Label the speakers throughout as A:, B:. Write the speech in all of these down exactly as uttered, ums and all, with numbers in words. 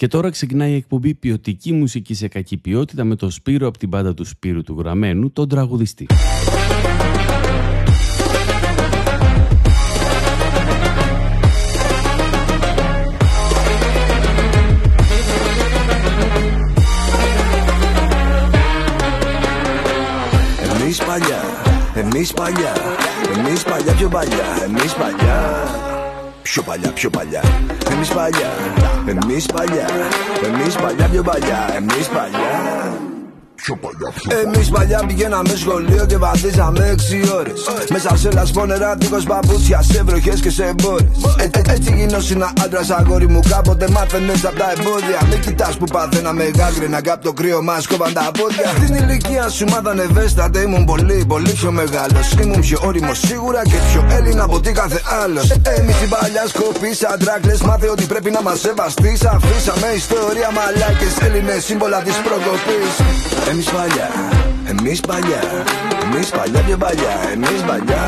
A: Και τώρα ξεκινάει η εκπομπή Ποιοτική Μουσική σε Κακή Ποιότητα με τον Σπύρο από την μπάντα του Σπύρου του Γραμμένου, τον τραγουδιστή.
B: Εμείς παλιά, εμείς παλιά, εμείς παλιά πιο παλιά, εμείς παλιά. Πιο παλιά, πιο παλιά, εμείς παλιά, εμείς παλιά, εμείς παλιά πιο παλιά, εμείς παλιά. Εμείς παλιά πηγαίναμε σχολείο και βαδίζαμε έξι ώρες. Μέσα σε λασπόνερα, δίχως παπούτσια, σε βροχές και σε μπόρες. Ε, ε, έτσι γινόσυνα άντρας αγόρι μου, κάποτε μάθαινες απ' τα εμπόδια. Μην κοιτάς που παθαίναμε γάγκρινα, κάπου το κρύο μας κόβαν τα πόδια. Στην ηλικία σου μάθανε ευαίσθητα, ήμουν πολύ, πολύ πιο μεγάλος. Ήμουν πιο όριμος σίγουρα και πιο Έλληνα από τι κάθε άλλος. Ε, εμείς οι παλιά σκοποί σαν τράκλες, μάθε ότι πρέπει να μας σεβαστείς. Αφήσαμε ιστορία μαλάκες, Έλληνες σύμβολα της προκοπής. Εμείς παλιά, εμείς παλιά, εμείς παλιά πιο παλιά, εμείς παλιά.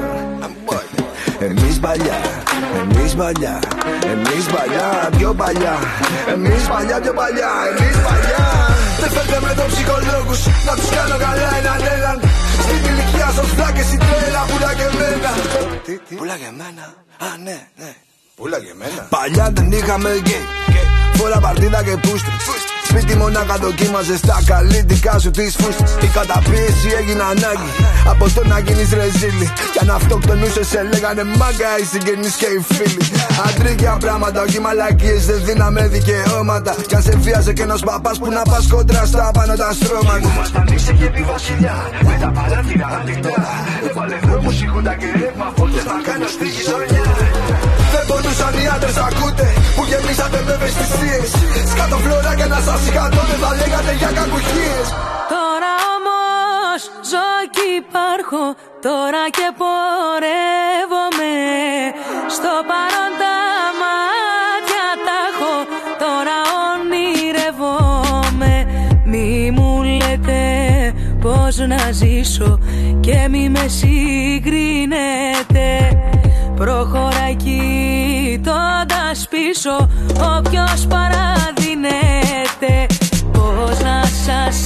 B: Εμείς παλιά, εμείς παλιά, εμείς παλιά πιο παλιά, εμείς παλιά πιο παλιά, εμείς παλιά. Δεν φέρτε με το ψυχολόγους, να τους κάνω καλά έναν έναν. Στην ηλικία σας φλάκες η τρέλα, πουλά και εμένα. Πουλά και εμένα, α ναι, ναι. Πουλά και εμένα. Παλιά δεν είχαμε γκέι, φορά παρτίδα και πούστρες. Σπίτι μονάχα δοκίμαζες τα καλλιτικά σου τις φούστες. Η καταπίεση έγινε ανάγκη από το να γίνεις ρεζίλη. Κι αν αυτοκτονούσες σε λέγανε μάγκα οι συγγενείς και οι φίλοι. Αντρίκια πράγματα, όχι μαλακίες, δεν δίναμε δικαιώματα. Κι αν σε βίαζε κι ένας παπάς που να πας κόντρα στα πάνω τα στρώματα.
C: Ήμασταν ίσε και επί βασιλιά, με τα παράθυρα ανοιχτά. Παλαιοδρόμους ηχούν τα κερεύμα, φώτες να κάνω στη γειτονιά.
B: Δεν πονούσαν οι άντρες, ακούτε, που γεμίσατε με ευαισθησίες. Σκάτω φλωρά και να σας είχατε, δεν θα λέγατε για κακουχίες.
D: Τώρα όμως ζω και υπάρχω, τώρα και πορεύομαι. Στο παρόν τα μάτια τα έχω, τώρα ονειρευόμαι. Μη μου λέτε πώς να ζήσω και μη με συγκρίνετε. Προχωράει κοιτώντας πίσω, όποιος παραδίνεται. Πώς να σας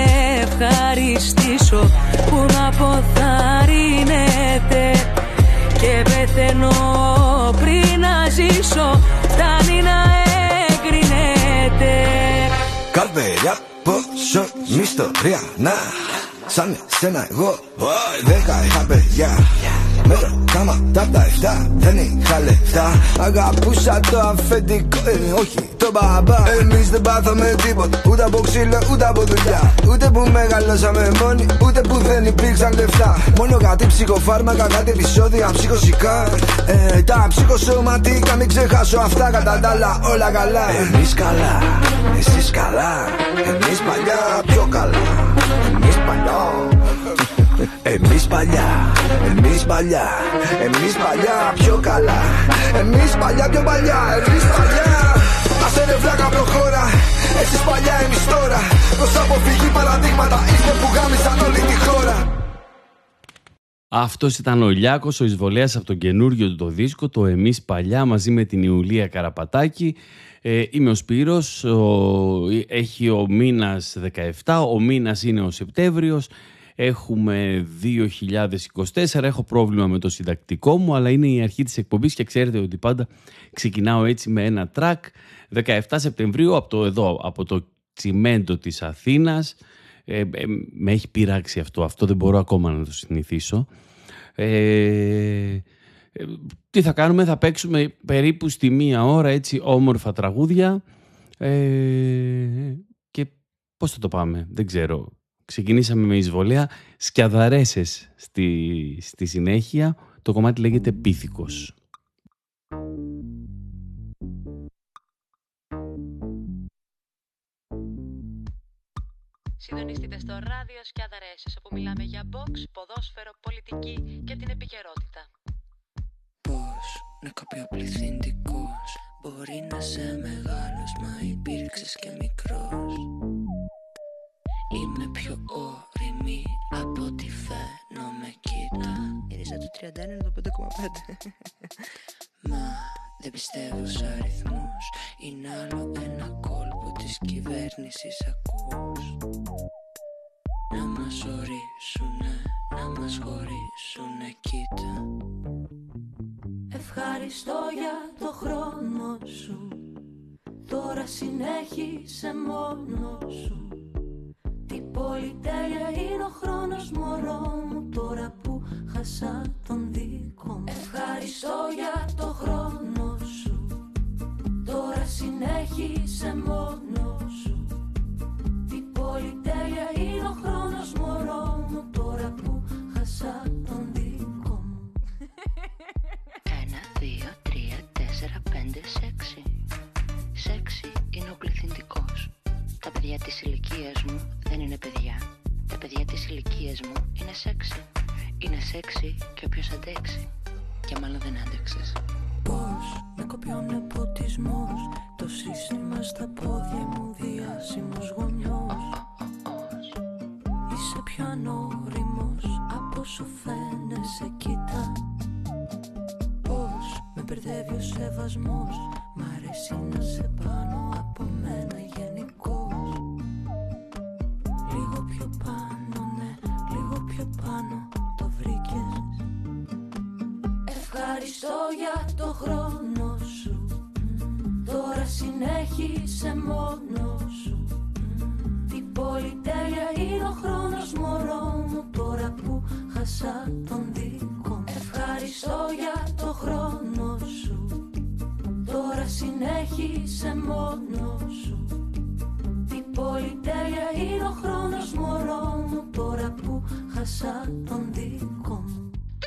D: ευχαριστήσω που με αποθαρρύνετε. Και πεθαίνω πριν να ζήσω, φτάνει να εγκρινέτε.
B: Καρδιά, πόσο μυστορία, να. Σαν εσένα εγώ δέκα είχα παιδιά. Με το κάματα τα εφτά δεν είχα λεφτά. Αγαπούσα το αφεντικό, ε, όχι το μπαμπά. Εμείς δεν πάθαμε τίποτα, ούτε από ξύλο ούτε από δουλειά. Ούτε που μεγαλώσαμε μόνοι, ούτε που δεν υπήρξαν λεφτά. Μόνο κάτι ψυχοφάρμακα, κάτι επεισόδια ψυχοσικά. ε, Τα ψυχοσωματικά, μην ξεχάσω αυτά, κατά τα άλλα όλα καλά. Εμείς καλά, εσείς καλά, εμείς παλιά πιο καλά. Εμείς παλιά, εμείς παλιά, εμείς παλιά, εμείς παλιά πιο καλά. Εμείς παλιά πιο παλιά, εμείς παλιά. Άσε ρε βλάκα προχώρα, εσείς παλιά εμείς τώρα. Προς αποφυγή παραδείγματα είστε που γάμισαν όλη τη χώρα.
A: Αυτός ήταν ο Λιάκος, ο εισβολέας από τον καινούριο του το δίσκο, το Εμείς Παλιά, μαζί με την Ιουλία Καραπατάκη. Ε, είμαι ο Σπύρος, ο, έχει ο μήνας δεκαεπτά, ο μήνας είναι ο Σεπτέμβριος. Έχουμε δύο χιλιάδες είκοσι τέσσερα, έχω πρόβλημα με το συντακτικό μου, αλλά είναι η αρχή της εκπομπής και ξέρετε ότι πάντα ξεκινάω έτσι με ένα track. δεκαεπτά Σεπτεμβρίου από το, εδώ, από το τσιμέντο της Αθήνας. Ε, ε, με έχει πειράξει αυτό, αυτό δεν μπορώ ακόμα να το συνηθίσω. Ε, ε, τι θα κάνουμε, θα παίξουμε περίπου στη μία ώρα έτσι όμορφα τραγούδια ε, και πώς θα το πάμε, δεν ξέρω. Ξεκινήσαμε με εισβολέα, σκιαδαρέσες στη, στη συνέχεια. Το κομμάτι λέγεται Πίθηκος.
E: Συντονιστείτε στο ράδιο Σκιαδαρέσες, όπου μιλάμε για box, ποδόσφαιρο, πολιτική και την επικαιρότητα.
F: Πώς να κάποιο πληθυντικός μπορεί να σε μεγάλος, μα υπήρξες και μικρός. Είμαι πιο όρημη από ό,τι φαίνομαι, κοίτα. Η ρίζα του τριάντα ένα είναι το πέντε κόμμα πέντε. Μα δεν πιστεύω σε αριθμούς, είναι άλλο ένα κυβέρνησης ακούς. Να μας ορίσουνε, να μας χωρίσουνε, κοίτα.
D: Ευχαριστώ για το χρόνο σου, τώρα συνέχισε μόνο σου. Τι πολυτέλεια είναι ο χρόνος μωρό μου, τώρα που χάσα τον δικό μου. Ευχαριστώ για το χρόνο σου, τώρα συνέχισε μόνο σου. Τι πολυτέλεια είναι ο χρόνος μωρό μου, τώρα που χάσα τον δικό μου.
F: Ένα, δύο, τρία, τέσσερα, πέντε, σεξι. Σεξι είναι ο πληθυντικός. Τα παιδιά της ηλικίας μου δεν είναι παιδιά. Τα παιδιά της ηλικίας μου είναι σεξι. Είναι σεξι και όποιος αντέξει. Και μάλλον δεν άντεξες.
D: Πώς με κοπεί ο νεποτισμός, το σύστημα στα πόδια μου, διάσημος γονιός. Είσαι πιο ανώριμος από όσο φαίνεσαι, κοίτα. Πώς με μπερδεύει ο σεβασμός, μ' αρέσει να σε πάνω από μένα γενικώς. Λίγο πιο πάνω, ναι, λίγο πιο πάνω το βρήκες. Ευχαριστώ για το χρόνο σου, τώρα συνέχισε μόνο σου. Τι πολυτέλεια είναι ο χρόνος μωρό μου, τώρα που χάσα τον δικό μου. Ευχαριστώ για το χρόνο σου, τώρα συνέχισε μόνο σου. Τι πολυτέλεια είναι ο χρόνος μωρό μου, τώρα που χάσα τον δικό μου.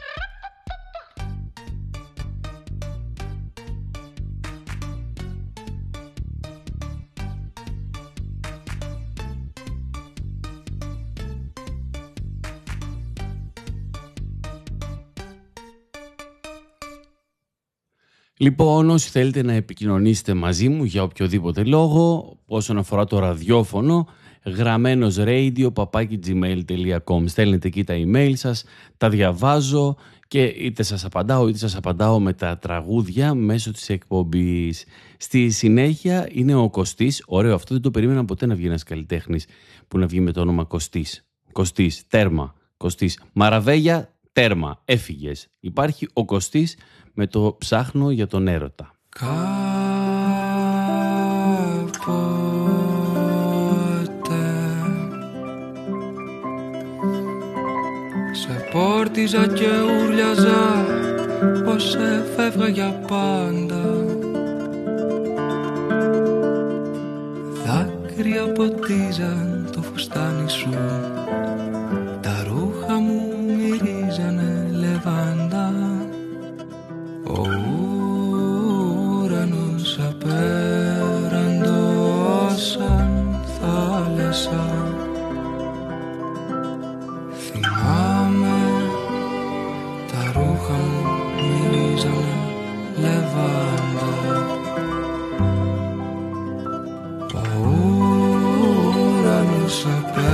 A: Λοιπόν, όσοι θέλετε να επικοινωνήσετε μαζί μου για οποιοδήποτε λόγο, όσον αφορά το ραδιόφωνο, γραμμένος radio παπάκι gmail τελεία com. Στέλνετε εκεί τα email σας, τα διαβάζω και είτε σας απαντάω είτε σας απαντάω με τα τραγούδια μέσω της εκπομπής. Στη συνέχεια είναι ο Κωστής. Ωραίο, αυτό δεν το περίμενα ποτέ να βγει ένας καλλιτέχνης που να βγει με το όνομα Κωστής. Κωστής, τέρμα. Κωστής. Μαραβέγια, τέρμα. Έφυγες. Υπάρχει ο Κωστής με το ψάχνω για τον έρωτα.
G: Κάποτε σε πόρτιζα και ούρλιαζα πως έφευγα για πάντα. Δάκρυα ποτίζαν το φουστάνι σου, τα ρούχα μου μυρίζανε λεβάντα. Ο ουρανός απέραντος σαν θάλασσα. Θυμάμαι τα ρούχα μου μυρίζανε λεβάντα. Ο ουρανός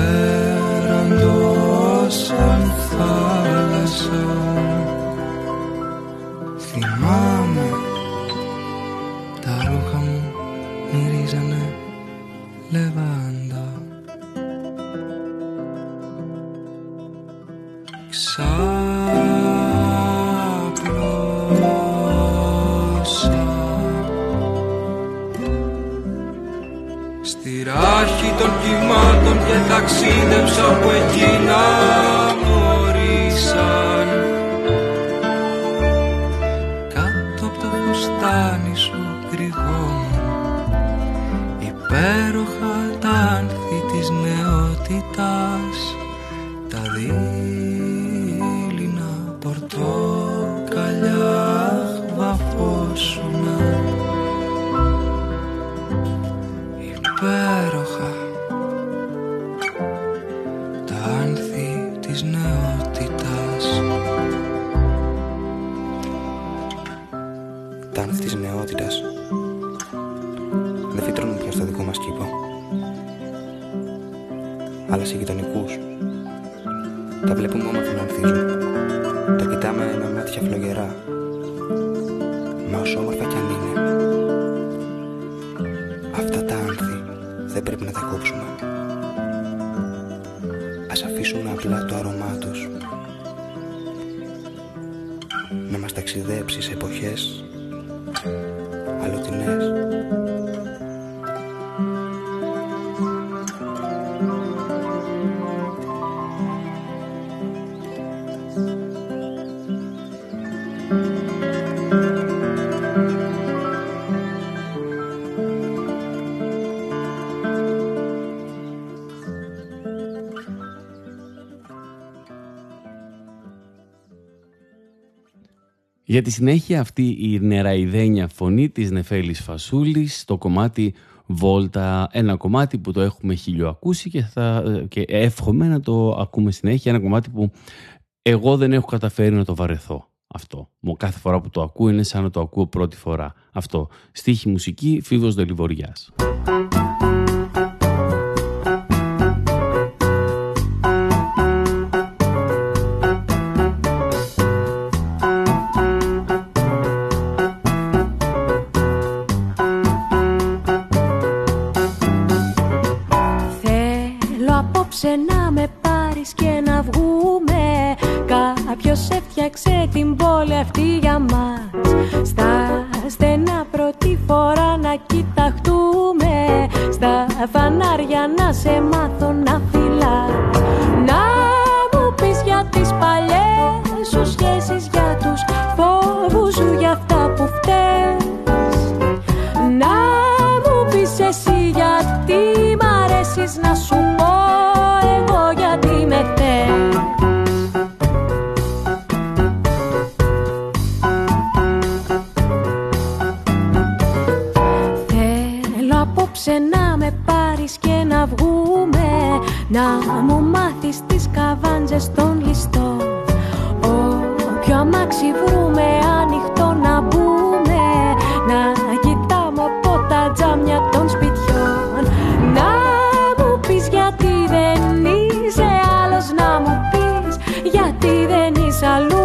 G: απέραντος σαν θάλασσα. Θυμάμαι τα ρούχα μου μυρίζανε λεβάντα. Ξάπλωσα στη ράχη των κυμάτων και ταξίδεψα από εκείνα μου ορίσαν. Φτάνει σου κρυγό μου, υπέροχα τα άνθη της νεότητας, τα δίληνα πορτοκαλιά βαφώσουνα. Υπέροχα τα άνθη της νεότητας.
H: Τα άνθη της νεότητας δεν φυτρώνουν πια στο δικό μας κήπο, αλλά σε γειτονικούς. Τα βλέπουμε όμορφα να ανθίζουν, τα κοιτάμε με μάτια φλογερά, μα όσο όμορφα κι αν είναι, αυτά τα άνθη δεν πρέπει να τα κόψουμε. Ας αφήσουμε απλά το άρωμά τους να μας ταξιδέψει σε εποχές αλλοτινές.
A: Για τη συνέχεια αυτή η νεραϊδένια φωνή της Νεφέλης Φασούλης, το κομμάτι Βόλτα, ένα κομμάτι που το έχουμε χιλιοακούσει και, θα, και εύχομαι να το ακούμε συνέχεια, ένα κομμάτι που εγώ δεν έχω καταφέρει να το βαρεθώ αυτό. Μου κάθε φορά που το ακούω είναι σαν να το ακούω πρώτη φορά. Αυτό. Στίχη μουσική, Φίβος Δελιβοριάς.
D: Να με πάρεις και να βγούμε. Κάποιος έφτιαξε την πόλη αυτή για μας. Στα στενά πρώτη φορά να κοιταχτούμε. Στα φανάρια να σε μάθω να φυλάς. Να μου πεις για τις παλιές σου σχέσεις, για τους φόβους σου, για αυτά που φταίς. Να μου πεις εσύ γιατί μ' αρέσεις, να σου πω εγώ γιατί με θες. Θέλω απόψε να με πάρεις και να βγούμε. Να μου μάθεις τις καβάντζες των ληστών. Όποιο αμάξι βρούμε ανοιχτό να μπούμε. Να κοιτάμε από τα τζάμια των σπιτιών. Να μου πεις γιατί δεν είσαι άλλος, να μου πεις γιατί δεν είσαι αλλού.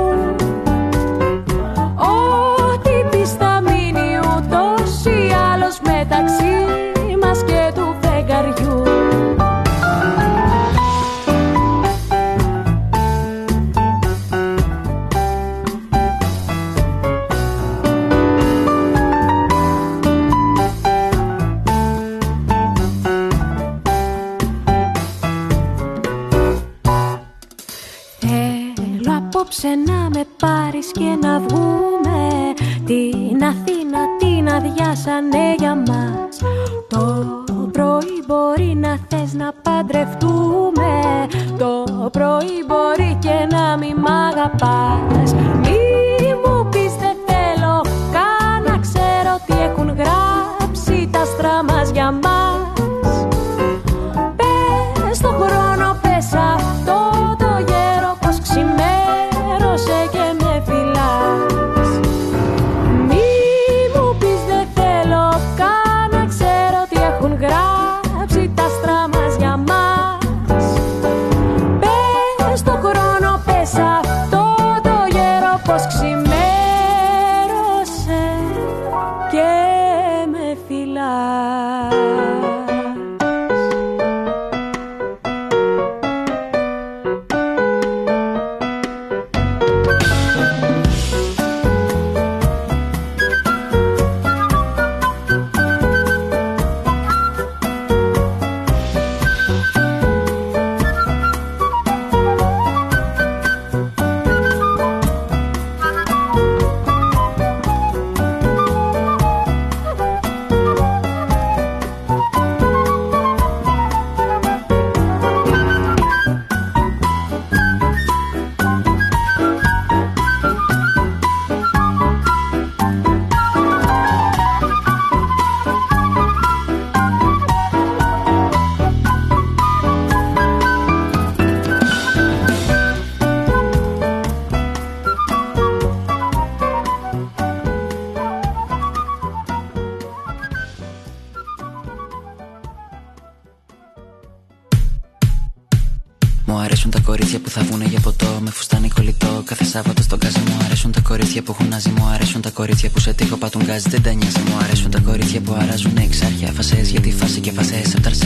D: Ό,τι πεις θα μείνει ούτως ή άλλως μεταξύ μας και του φεγγαριού. Απόψε να με πάρεις και να βγούμε. Την Αθήνα την αδειάσανε για μας. Το πρωί μπορεί να θες να παντρευτούμε. Το πρωί μπορεί και να μη μ' αγαπάς. Μη μου πεις δεν θέλω καν να ξέρω τι έχουν γράψει τα άστρα μας για μας. Πες το χρόνο, πες αυτό το γέρο πως ξημέρωσε και με φυλάς. Μη μου πεις δεν θέλω καν να ξέρω τι έχουν γράψει τα άστρα μας για μας. Πες το χρόνο, πες αυτό το γέρο πως ξημέρωσε και με φυλάς.
I: Μου αρέσουν τα κορίτσια που θα βγουνε για ποτό με φουστάνι κολλητό κάθε Σάββατο στον γκάζι. Μου αρέσουν τα κορίτσια που έχουν ναζί. Μου αρέσουν τα κορίτσια που σε τείχο πατούν γκάζι. Δεν τα νοιάζει. Μου αρέσουν τα κορίτσια που αράζουν εξάρχεια. Φασές για τη φάση και φασές απ' τα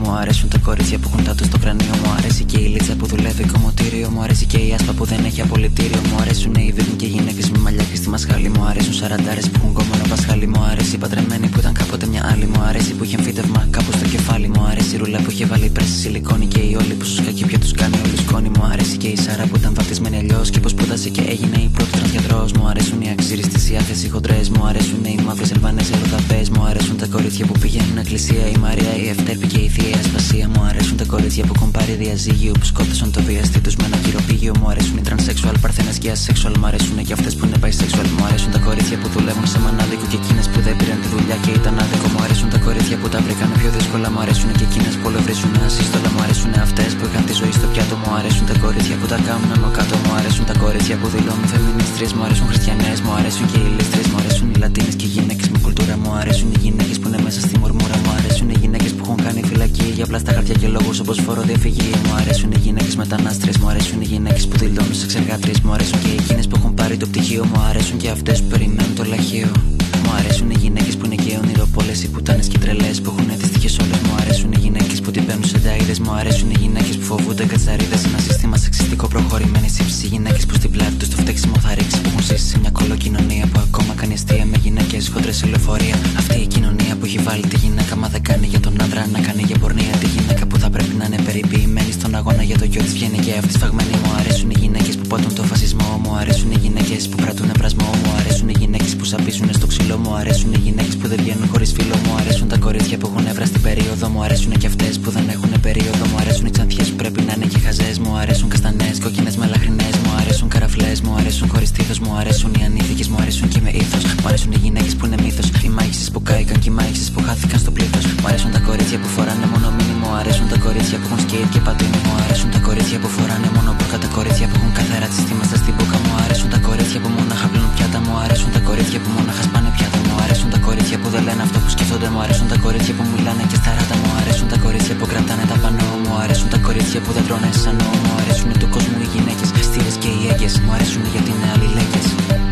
I: Μου αρέσουν τα κορίτσια που έχουν τάτου στο κρανίο. Μου αρέσει και η λίτσα που δουλεύει κομμωτήριο. Μου αρέσει και η άσπα που δεν έχει απολυτήριο. Μου αρέσουν οι βίγκοι και οι γυναίκες με μαλλιά και στη μασχάλη. Μου αρέσουν σαραντάρες που έχουν κόμμονο πασχάλι. Μου αρέσει η παντρεμένη που ήταν κάποτε μια άλλη. Μου αρέσει που είχε εμφύτευμα κάπου στο κεφάλι. Μου αρέσει η ρούλα που είχε βάλει πρέση σιλικόνη. Και οι όλοι που σου σκάκι πια τους κάνει όλη σκόνη. Μου αρέσει και η Σάρα που ήταν βαπτισμένη αλλιώς. Και πως σπούδασε και έγινε η πρώτη τρανσιατρός. Μου αρέσουν οι αξίριστες, οι άθες, οι χοντρές. Μου αρέσουν οι μαύρες Ελβανές ερωταπές. Μου αρέσουν τα κορίτσια που πηγαίνουν εκκλησία. Η Μαρία, η Ευτέρπη και η Θεία Ασπασία. Μου αρέσουν τα κορίτσια που έχουν πάρει διαζύγιο. Που σκότωσαν το βιαστή τους με ένα χειροπήγιο. Μου αρέσουν οι τρανσεξουαλ, παρθένες και ασεξουαλ. Μου αρέσουν και αυτές που είναι bisexual. Μου αρέσουν τα κορίτσια που δουλεύουν σε μανάδικο και εκείνες που δεν πήραν τη δουλειά και ήταν άδικο. Μου αρέσουν τα κορίτσια που τα βρήκαν πιο δύσκολα. Μου αρέσουν και εκείνες που ολοβρίζουν ασύστολα. Μου αρέσουν αυτές που είχαν τη ζωή στο πιάτο. Μου αρέσουν τα κορίτσια που τα κάνουν άνω κάτω. Μου αρέσουν τα κορίτσια που δηλώνουν φεμινίστριες. Μου αρέσουν χριστιανές. Μου αρέσουν και οι λίστριες. Μου αρέσουν οι Λατίνες και οι γυναίκες με κουλτούρα. Μου αρέσουν οι γυναίκες που είναι μέσα στη μουρμούρα. Μου αρέσουν οι γυναίκες που έχουν κάνει φυλακή για πλάστα χαρτιά και λόγους όπως φοροδιαφυγή. Μου αρέσουν οι γυναίκες μετανάστριες. Μου αρέσουν οι γυναίκες που δηλώνουν σε εξεργάτριες. Μου αρέσουν και εκείνες που έχουν πάρει το πτυχίο. Μου αρέσουν και αυτές που περιμένουν το λαχείο. Μου αρέσουν οι γυναίκες που είναι και ονειροπόλες, οι πουτάνες και τρελές που έχουν τις τύχες όλες. Μου αρέσουν οι γυναίκες που τυπαίνουν σε νταΐδες. Μου αρέσουν οι γυναίκες που φοβούνται κατσαρίδες. Ένα σύστημα σεξιστικό προχωρημένη σύψη. Οι γυναίκες που στην πλάτη τους το φταίξιμο θα ρίξει. Που έχουν ζήσει σε μια κολοκοινωνία που ακόμα κάνει αστεία με γυναίκες χοντρές σε λεωφορεία. Αυτή η κοινωνία που έχει βάλει τη γυναίκα μα δεν κάνει για τον άντρα να κάνει για πορνεία. Τη γυναίκα που θα πρέπει να είναι περιποιημένη στον αγώνα για το γιο της βγαίνει και αυτή σφαγμένη. Μου αρέσουν οι γυναίκες που πάτουν το φασισμό. Μου αρέσουν οι γυναίκες που πράττουν βρασμό. Μου αρέσουν οι γυναίκες που σαπίζουν στο ξύλο. Μου αρέσουν οι γυναίκες που δεν βγαίνουν χωρίς φίλο. Μου αρέσουν τα κορίτσια που έχουν έβρα στην περίοδο. Μου αρέσουν και αυτές που δεν έχουν περίοδο. Μου αρέσουν οι ξανθιές που πρέπει να είναι και χαζές. Μου αρέσουν καστανές, κόκκινες με λαχρινές. Μου αρέσουν καραφλές, μου αρέσουν χωρίς τείχος. Μου αρέσουν οι ανήθικες, μου αρέσουν και με ήθος. Μου αρέσουν οι γυναίκες που είναι μύθος. Οι μάγισσες που κάηκαν και οι μάγισσες που χάθηκαν στο πλήθος. Μου αρέσουν τα κορίτσια που φοράνε μόνο μίνι. Μου αρέσουν τα κορίτσια που έχουν σκέιτ και πατίνι. Μου αρέσουν τα κορίτσια που φοράνε μόνο μπουρκα. Τα κορίτσια που έχουν καθαρά τη στήμα στα στην μπουκα. Μου αρέσουν τα κορίτσια που μόναχα πλύνουν πιάτα. Μου αρέσουν τα κορίτσια που μόναχα σπάνε πιάτα. Μου αρέσουν τα κορίτσια που δεν λένε αυτό που σκέφτονται. Μου αρέσουν τα κορίτσια που μιλάνε και στα ράτα. Μου αρέσουν τα κορίτσια που κρατάνε τα πανώ. Μου αρέσουν τα κορίτσια που δεν τρώνε σανό. Μου αρέσουν του κόσμου οι γυναίκες, στήρες και οι έγκες. Μου αρέσουν γιατί είναι αλληλέγγες.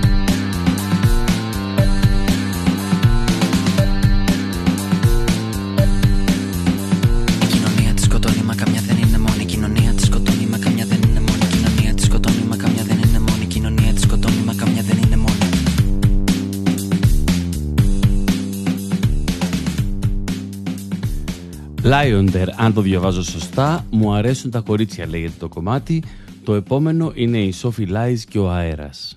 I: Η κοινωνία τη σκοτώνει, μα καμιά δεν είναι μόνη. Η κοινωνία τη σκοτώνει, μα καμιά δεν είναι μόνη. Η κοινωνία τη σκοτώνει, μα καμιά δεν είναι μόνη. Η κοινωνία τη σκοτώνει, μα καμιά δεν είναι μόνη.
A: Λάιοντερ, αν το διαβάζω σωστά, μου αρέσουν τα κορίτσια, λέγεται το κομμάτι. Το επόμενο είναι η Sophie Lies και ο αέρας.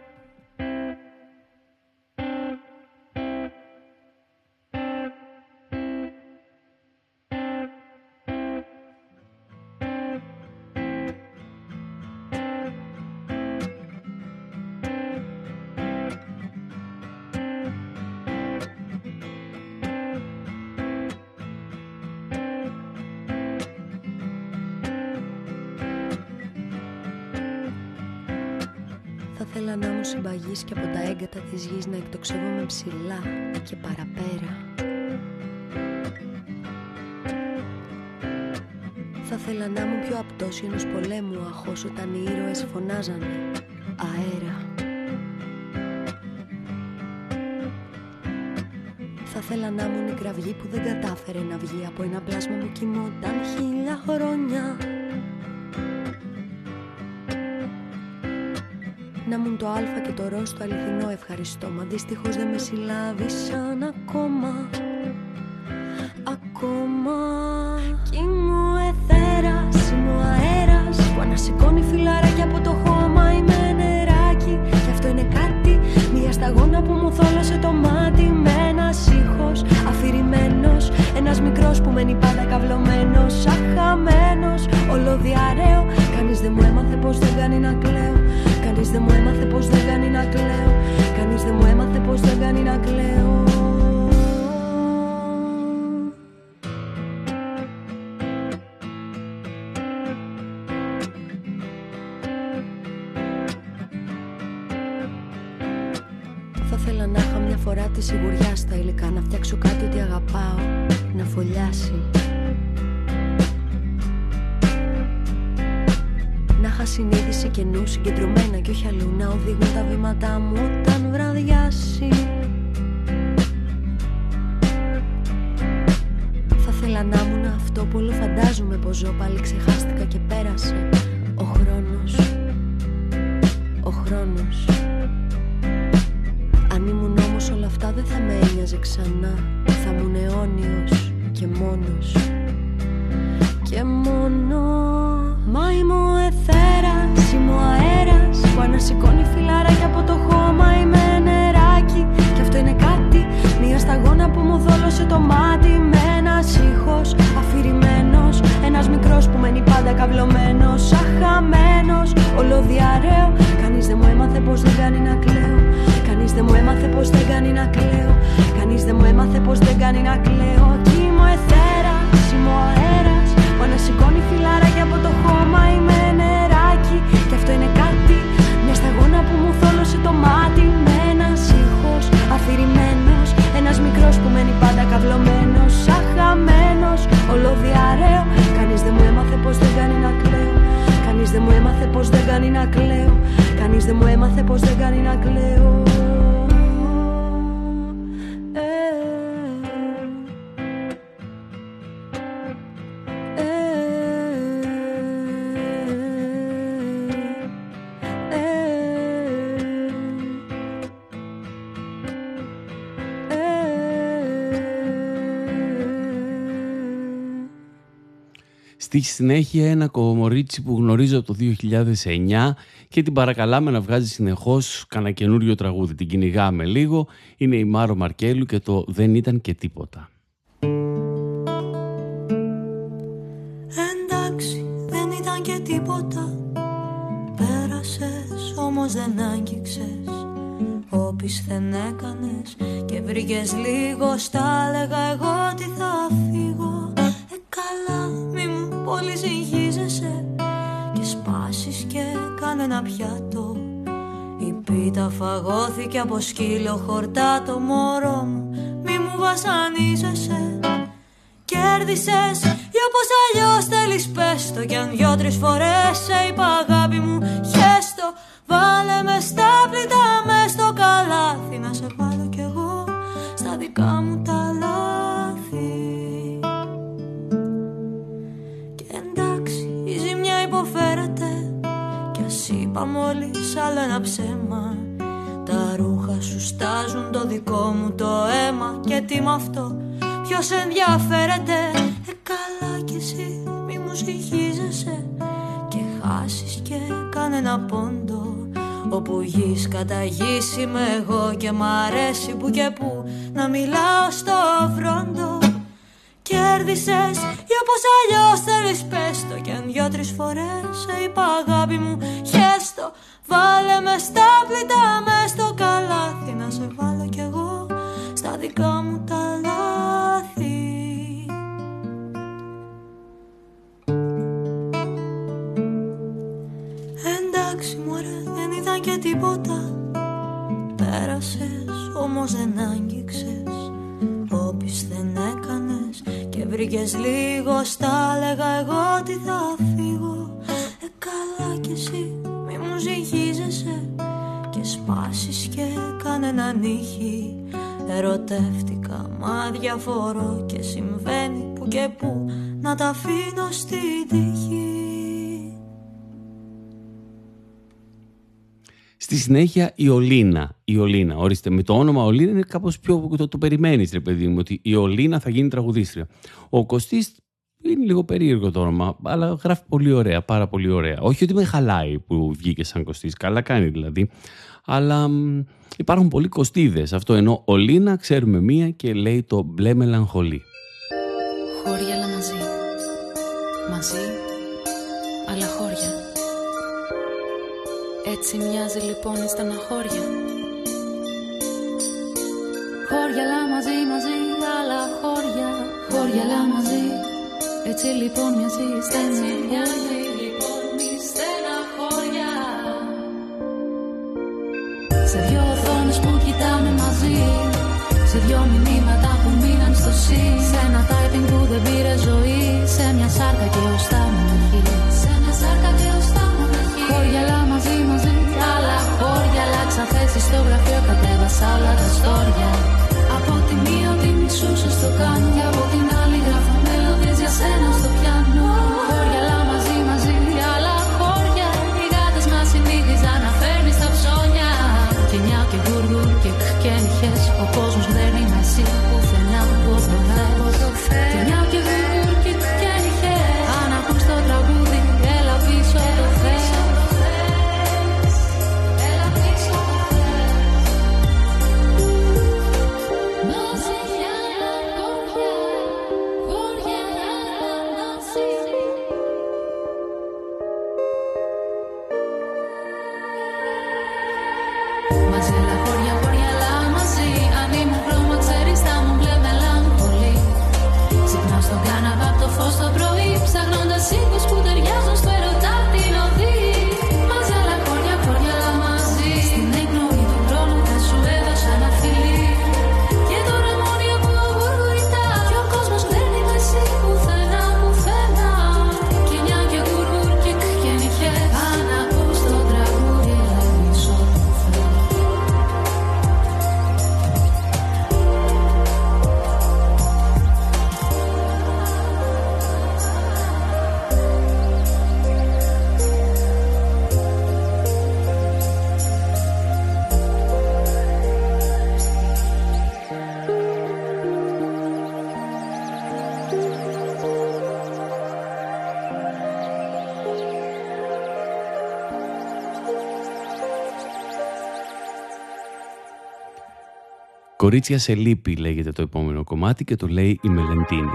J: Θα ήθελα να ήμουν συμπαγής και από τα έγκατα της γης να εκτοξεύομαι ψηλά και παραπέρα. Θα ήθελα να ήμουν πιο απτός ενός πολέμου αχώς όταν οι ήρωες φωνάζανε αέρα. Θα ήθελα να ήμουν η κραυγή που δεν κατάφερε να βγει από ένα πλάσμα που κοιμόταν χίλια χρόνια. Να ήμουν το αλφα και το ρο στο αληθινό ευχαριστώ. Μα δυστυχώς δεν με συλλάβησαν ακόμα. Ακόμα. Κι μου εθέρας, είμαι ο αέρας που ανασηκώνει φιλαράκια από το χώμα. Είμαι νεράκι κι αυτό είναι κάτι. Μια σταγόνα που μου θόλωσε το μάτι. Με ένας ήχος αφηρημένος. Ένας μικρός που μένει πάντα καυλωμένος. Αχαμένος, ολοδιαραίο. Κανείς δεν μου έμαθε πως δεν κάνει να κλαίω. Κανείς δεν μου έμαθε πως δεν κάνει να κλαίω. Κανείς δεν μου έμαθε πως δεν κάνει να κλαίω. Θα ήθελα να είχα μια φορά τη σιγουριά στα υλικά. Να φτιάξω κάτι ότι αγαπάω, να φωλιάσει. Να είχα συνείδηση καινού συγκεντρωμένα κι όχι αλλού. Να οδηγούν τα βήματά μου όταν βραδιάσει. Θα ήθελα να ήμουν αυτό που όλο φαντάζομαι πως ζω. Πάλι ξεχάστηκα και πέρασε ο χρόνος. Ο χρόνος. Αν ήμουν όμως όλα αυτά δεν θα με ένοιαζε ξανά. Θα ήμουν αιώνιος και μόνος. Και μόνο. Μα είμαι ο εθέρας, είμαι ο αέρας που ανασηκώνει φυλαράκια από το χώμα. Είμαι νεράκι κι αυτό είναι κάτι. Μια σταγόνα που μου δόλωσε το μάτι. Με ένας ήχος αφηρημένος. Ένας μικρός που μένει πάντα καυλωμένος. Αχαμένος, ολοδιαρρέω. Κανείς δεν μου έμαθε πως δεν κάνει να κλαίω. Κανείς δεν μου έμαθε πως δεν κάνει να κλαίω. Κανείς δεν μου έμαθε πως δεν κάνει να κλαίω. Κι είμαι ο εθέρας, είμαι ο αέρας που ανασηκώνει φυλαράκια από το χώμα. Είμαι νεράκι κι αυτό είναι κάτι. Μια σταγόνα που μου θόλωσε το μάτι. Με ένας ήχος αφηρημένος. Ένας μικρός που μένει πάντα καυλωμένος. Αχαμένος, ολοδιαρρέω. Κανείς δεν μου έμαθε πως δεν κάνει να κλαίω. Κανείς δεν μου έμαθε πως δεν κάνει να κλαίω. Κανείς δεν μου έμαθε πως δεν κάνει να κλαίω.
A: Στη συνέχεια ένα κομμωρίτσι που γνωρίζω από το δύο χιλιάδες εννιά και την παρακαλάμε να βγάζει συνεχώς κανένα καινούριο τραγούδι. Την κυνηγάμε λίγο. Είναι η Μάρο Μαρκέλου και το «Δεν ήταν και τίποτα».
D: Εντάξει, δεν ήταν και τίποτα. Πέρασες, όμως δεν άγγιξες. Όπισθεν έκανες και βρήκες λίγο. Στα έλεγα εγώ ότι θα φύγω. Ε, καλά, μη μου πολύ συγχύζεσαι. Και σπάσεις και κάνε ένα πιάτο. Η πίτα φαγώθηκε από σκύλο χορτάτο. Μωρό μου, μη μου βασανίζεσαι. Κέρδισες ή όπως αλλιώς θέλεις πες το. Κι αν δυο-τρεις φορές σε είπα αγάπη μου χέστο. Βάλε με στα πλήτα μες στο καλάθι. Να σε βάλω κι εγώ στα δικά μου τα λάθη. Και εντάξει η ζημιά υποφέρεται. Κι ας είπα μόλις άλλο ένα ψέμα. Τα ρούχα σου στάζουν το δικό μου το αίμα. Και τι μ' αυτό, ποιος ενδιαφέρεται. Ε, καλά κι εσύ μη μου συγχύζεσαι. Και χάσεις και κάνε ένα πόντο. Όπου γης κατά γης είμαι εγώ. Και μ' αρέσει που και που να μιλάω στο φρόντο. Κέρδισες ή όπως αλλιώς θέλεις πες το. Κι αν δυο-τρεις φορές σε είπα αγάπη μου χέστο. Βάλε με στα πλήτα μες στο καλάθι. Να σε βάλω κι εγώ στα δικά μου τα λάθη. Εντάξει μωρέ, δεν ήταν και τίποτα. Πέρασες, όμως δεν άγγιξες. Όπισθεν έκανες και βρήκες λίγο. Στα έλεγα εγώ ότι θα φύγω. Ε, καλά κι εσύ μη μου ζυγίζεσαι. Και σπάσεις και κάνε ένα νύχι. Ερωτεύτηκα μα διαφορώ. Και συμβαίνει που και που να τα αφήνω στην τύχη.
A: Στη συνέχεια η Ολίνα. Η Ολίνα, ορίστε, με το όνομα Ολίνα είναι κάπως πιο το, το περιμένεις ρε παιδί μου, ότι η Ολίνα θα γίνει τραγουδίστρια. Ο Κωστής είναι λίγο περίεργο το όνομα, αλλά γράφει πολύ ωραία, πάρα πολύ ωραία. Όχι ότι με χαλάει που βγήκε σαν Κωστής, καλά κάνει δηλαδή, αλλά μ, υπάρχουν πολλοί Κωστίδες. Αυτό ενώ Ολίνα ξέρουμε μία και λέει το μπλε μελαγχολή.
K: Χώρια αλλά μαζί, μαζί αλλά χώρια. Έτσι μοιάζει λοιπόν η στεναχώρια. Χώρια αλλά μαζί, μαζί, άλλα χώρια. Χώρια αλλά μαζί. Έτσι λοιπόν μοιάζει η στεναχώρια. Λοιπόν η στεναχώρια. Σε δυο οθόνες που κοιτάμε μαζί. Σε δυο μηνύματα που μείναν στο σι. Σε ένα typing που δεν πήρε ζωή. Σε μια σάρκα και οστά μοναχή. Σε μια σάρκα και οστά μοναχή. Χώρια αλλά μαζί, μαζί, άλλα χώρια. Αλλάξα θέση στο γραφείο, κατέβασα όλα τα στόρια. Από τη μία ότι μισούσες το κάνω. Και από την άλλη γράφω μέλα. φως το πρωί, ψάχνοντας ήχους που ταιριάζουν στο ερωτά την οδή. Μαζί άλλα χώρια, χώρια αλλά μαζί. Στην εκπνοή του χρόνου θα σου έδωσα ένα φιλί. Και τώρα μόνοι από γουργουριτά. Και ο κόσμος παίρνει με εσύ πουθενά, πουθενά. Και μια και γουργουρ και κ και νυχές. Αν ακούς το τραγούδι λέγεις ό,τι θες.
A: «Κορίτσια σε λύπη» λέγεται το επόμενο κομμάτι και το λέει η Μελεντίνη.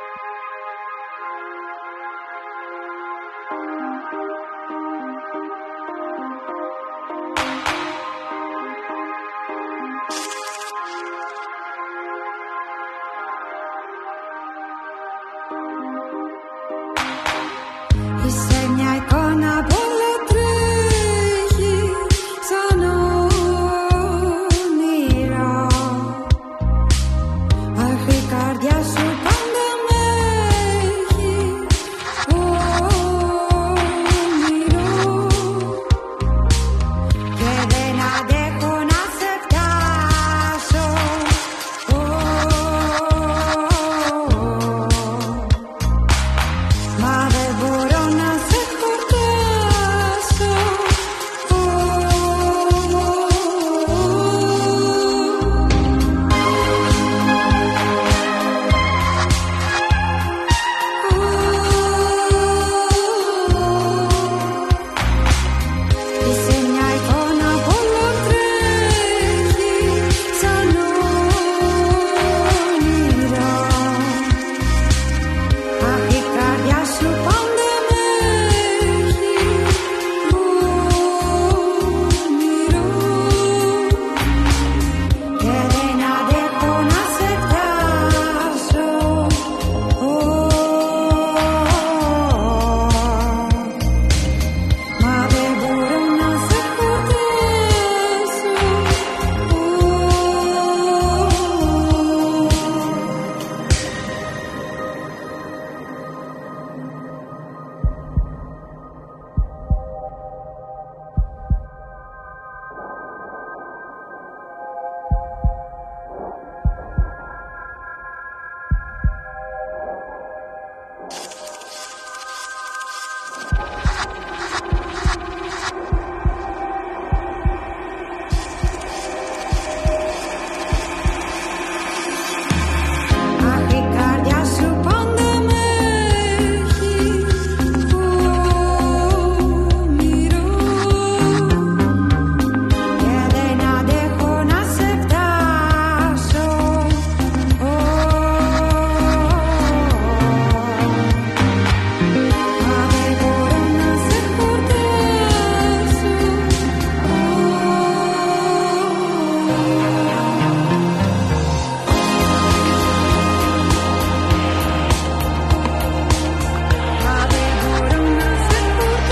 L: Είσαι μια εικόνα που όλο τρέχει σαν όνειρο. Αχ, η καρδιά σου πάντα με έχει όνειρο. Και δεν αντέχω να σε φτάσω. Μα δεν μπορώ να σε χορτάσω. Είσαι μια εικόνα που όλο τρέχει σαν όνειρο. Αχ, η καρδιά σου πάντα με έχει όνειρο. Και δεν αντέχω να σε φτάσω. Μα δεν μπορώ να σε χορτάσω. Αχ, η καρδιά σου πάντα με έχει όνειρο. Και δεν αντέχω να σε φτάσω. Μα δεν μπορώ να σε χορτάσω. Μα δεν μπορώ να σε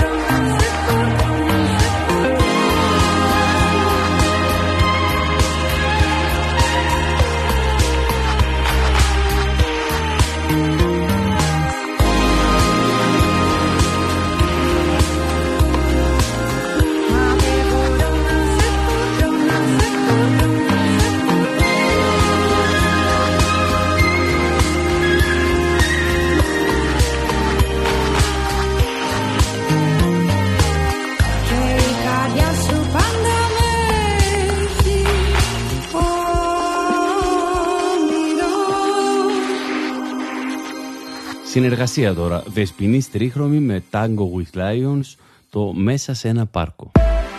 L: Και η καρδιά σου πάντα με έχει όνειρο.
A: Συνεργασία τώρα. Δεσποινής Τρίχρωμη με Tango with Lions, το «Μέσα σε ένα πάρκο».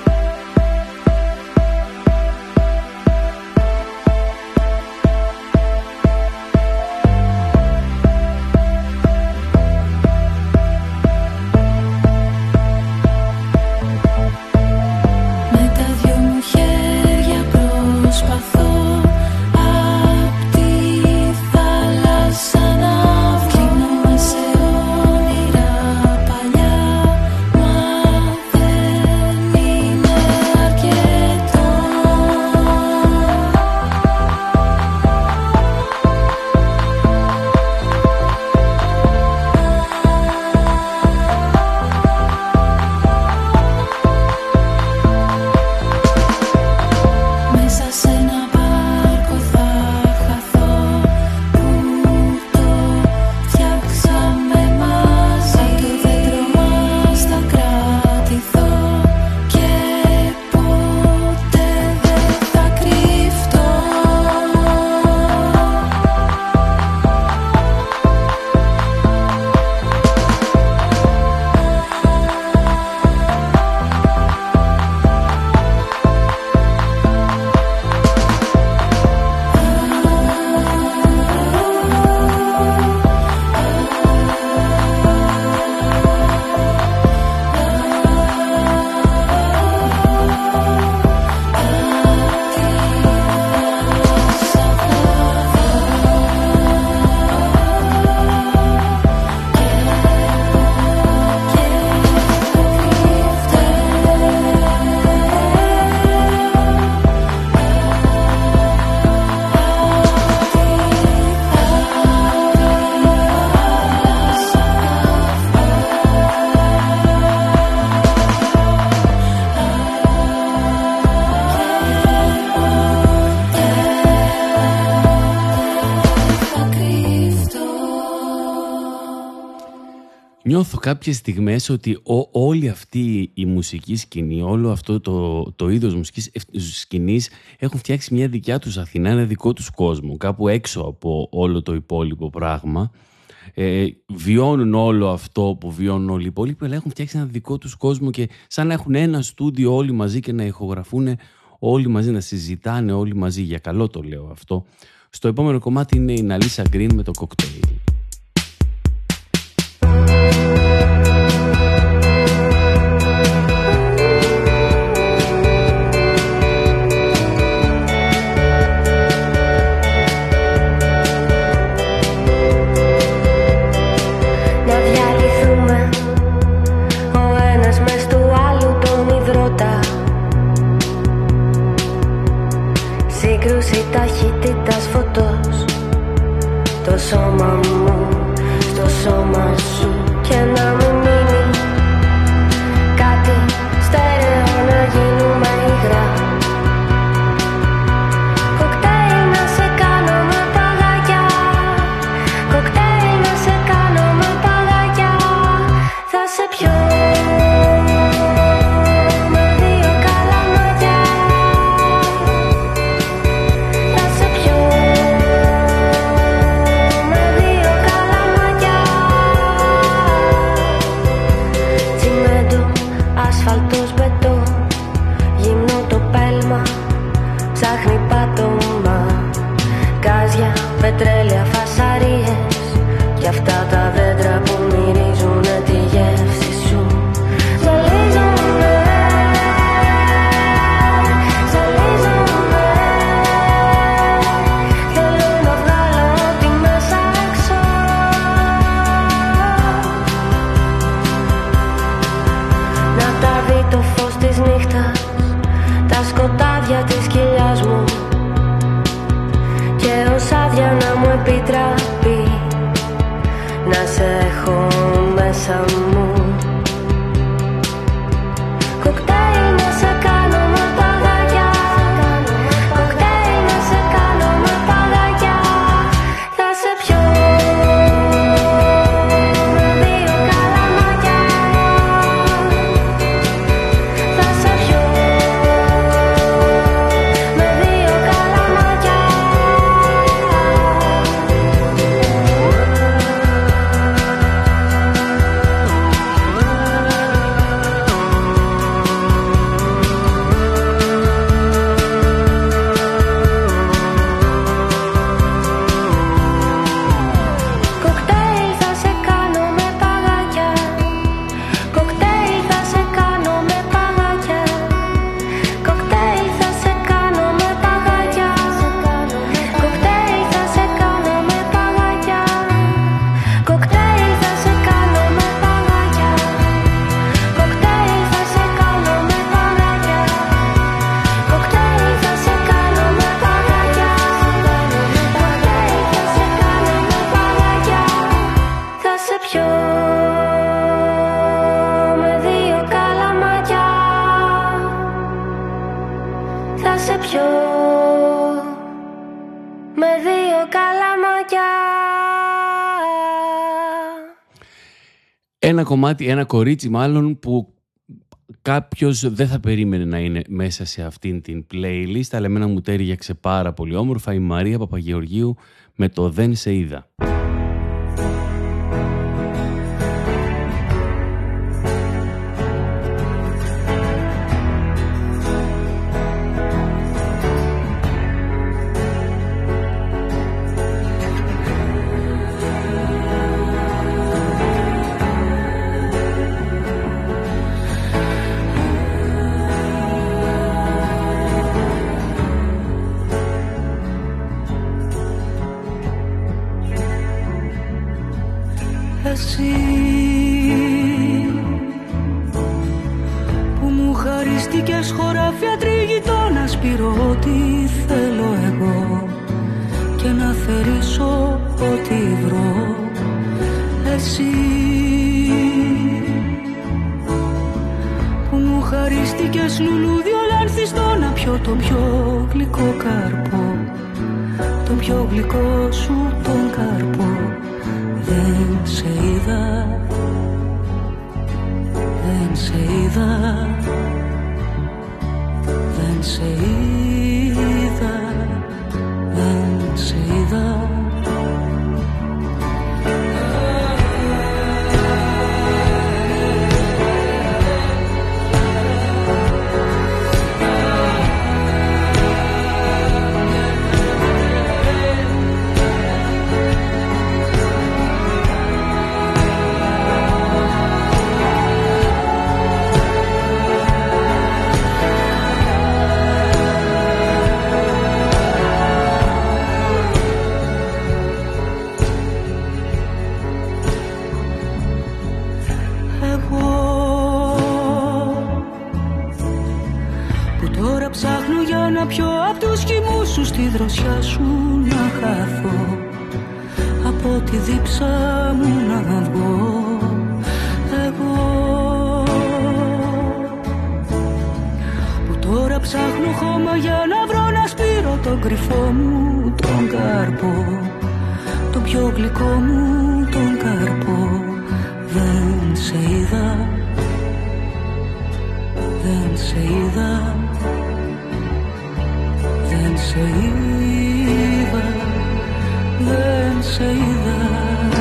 K: Με τα δυο μου χέρια προσπαθώ απ' τη θάλασσα να βγω. Κλείνω σε
A: Νιώθω κάποιες στιγμές ότι ό, όλη αυτή η μουσική σκηνή, όλο αυτό το, το είδος μουσικής σκηνής έχουν φτιάξει μια δικιά τους Αθηνά, ένα δικό τους κόσμο, κάπου έξω από όλο το υπόλοιπο πράγμα. Ε, βιώνουν όλο αυτό που βιώνουν όλοι οι υπόλοιποι, αλλά έχουν φτιάξει ένα δικό τους κόσμο και σαν να έχουν ένα στούντιο όλοι μαζί και να ηχογραφούν όλοι μαζί, να συζητάνε όλοι μαζί. Για καλό το λέω αυτό. Στο επόμενο κομμάτι είναι η Ναλίσα Γκριν με το κοκτέιλ.
J: Ταχύτητας φωτός, το σώμα μου στο σώμα σου και να μην μείνει κάτι στέρεο, να γίνουμε υγρά. Κοκτέιλ να σε κάνω με παγάκια, κοκτέιλ να σε κάνω με παγάκια. Θα σε πιω πετρέλαια, φασαρίες κι αυτά τα δέντρα που μυρίζουνε τη γεύση σου. Ζαλίζουνε, ζαλίζουνε. Θέλω να βγάλω ό,τι μέσα έξω, να τα δει το φως της νύχτας, τα σκοτάδια της κοιλιάς μου και ως άδεια να μου επιτραπεί να σε έχω μέσα μου. Κοκτέιλ να σε κάνω με παγάκια, κοκτέιλ να σε κάνω με παγάκια. Θα σε πιω με δύο καλαμάκια, θα σε πιω με δύο καλαμάκια.
A: Ένα κομμάτι, ένα κορίτσι μάλλον που κάποιος δεν θα περίμενε να είναι μέσα σε αυτήν την playlist, αλλά εμένα μου τέριαξε πάρα πολύ όμορφα, η Μαρία Παπαγεωργίου με το «Δεν σε είδα».
M: Εσύ που μου χαρίστηκες χωράφια τρίγητο, να σπειρώ ό,τι θέλω εγώ και να θερήσω ό,τι βρω. Εσύ που μου χαρίστηκες λουλούδι ολάνθιστο, να πιω τον πιο γλυκό καρπό, τον πιο γλυκό σου τον καρπό. Δεν σε είδα, είδα, δεν σε είδα, δεν σε είδα. Στη δροσιά σου να χαθώ, από τη δίψα μου να βγω. Εγώ που τώρα ψάχνω χώμα για να βρω να σπείρω τον κρυφό μου τον καρπό, τον πιο γλυκό μου τον καρπό. Δεν σε είδα, δεν σε είδα, δεν σε είδα, δεν σε είδα.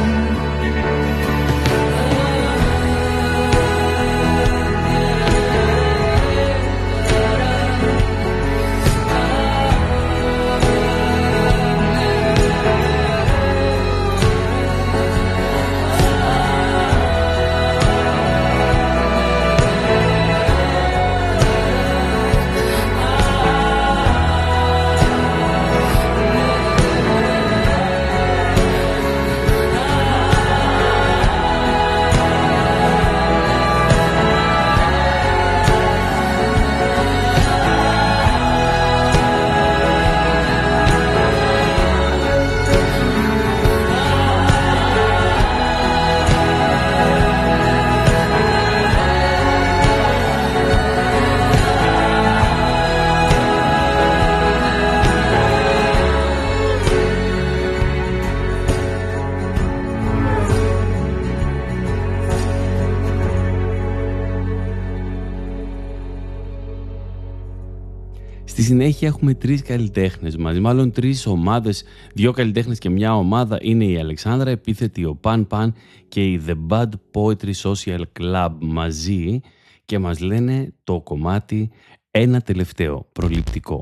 A: Στη συνέχεια έχουμε τρεις καλλιτέχνες μαζί, μάλλον τρεις ομάδες, δύο καλλιτέχνες και μια ομάδα. Είναι η Αλεξάνδρα, επίθετη ο Παν Παν και η The Bad Poetry Social Club μαζί και μας λένε το κομμάτι «Ένα τελευταίο προληπτικό».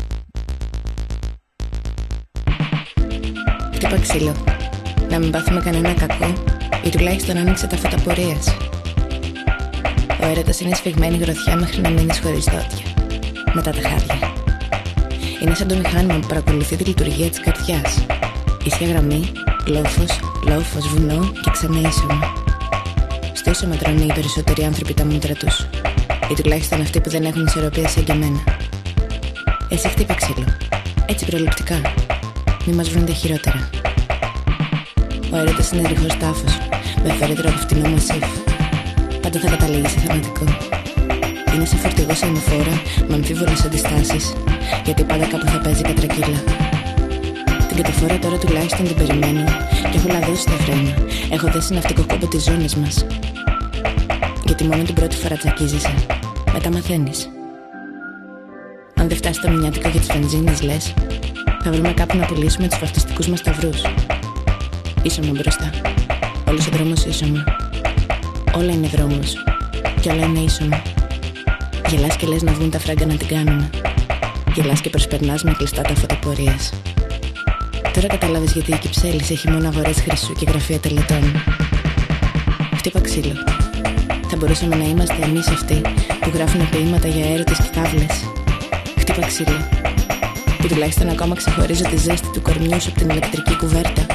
N: Χτύπα ξύλο. Να μην πάθουμε κανένα κακό ή τουλάχιστον άνοιξε τα φώτα πορείας. Ο έρωτας είναι σφιγμένη γροθιά μέχρι να μείνεις χωρίς δόντια. Μετά τα χάδια. Είναι σαν το μηχάνημα που παρακολουθεί τη λειτουργία της καρδιάς. Ίσια γραμμή, λόφος, λόφος, βουνό και ξανά ίσωμα. Στο ίσωμα τρώνε οι περισσότεροι άνθρωποι τα μούτρα τους. Ή τουλάχιστον αυτοί που δεν έχουν ισορροπία σαν και εμένα. Εσύ χτύπα ξύλο. Έτσι προληπτικά. Μη μας βρουν τα χειρότερα. Ο έρωτας είναι ρηχός τάφος, με φέρετρο από φτηνό μασίφ. Πάντα θα καταλήγει σε θεματικό. Είναι σε φορτηγό σεμοφόρα με αμφίβολες αντιστάσεις, γιατί πάντα κάπου θα παίζει κατρακύλα. Την κατηφόρα τώρα τουλάχιστον την περιμένω και έχω λαδώσει τα φρένα. Έχω δέσει ναυτικό κόμπο της ζώνης μας. Γιατί μόνο την πρώτη φορά τσακίζεσαι. Μετά μαθαίνεις. Αν δεν φτάσει το μηνιάτικο για τις βενζίνες, λες, θα βρούμε κάπου να πουλήσουμε τους φαυτιστικούς μας σταυρούς. Ίσωμα μπροστά. Όλος ο δρόμος ίσωμα. Όλα είναι δρόμος. Και όλα είναι ίσωμα. Γελάς και λες να βγουν τα φράγκα να την κάνουμε. Γελάς και προσπερνάς με κλειστά τα φωτοπορίας. Τώρα καταλάβεις γιατί η Κυψέλης έχει μόνο αγορές χρυσού και γραφεία τελετών. Χτύπα ξύλο. Θα μπορούσαμε να είμαστε εμείς αυτοί που γράφουν ποίηματα για έρωτες και κάβλες. Χτύπα ξύλο. Που τουλάχιστον ακόμα ξεχωρίζω τη ζέστη του κορμιού σου από την ηλεκτρική κουβέρτα.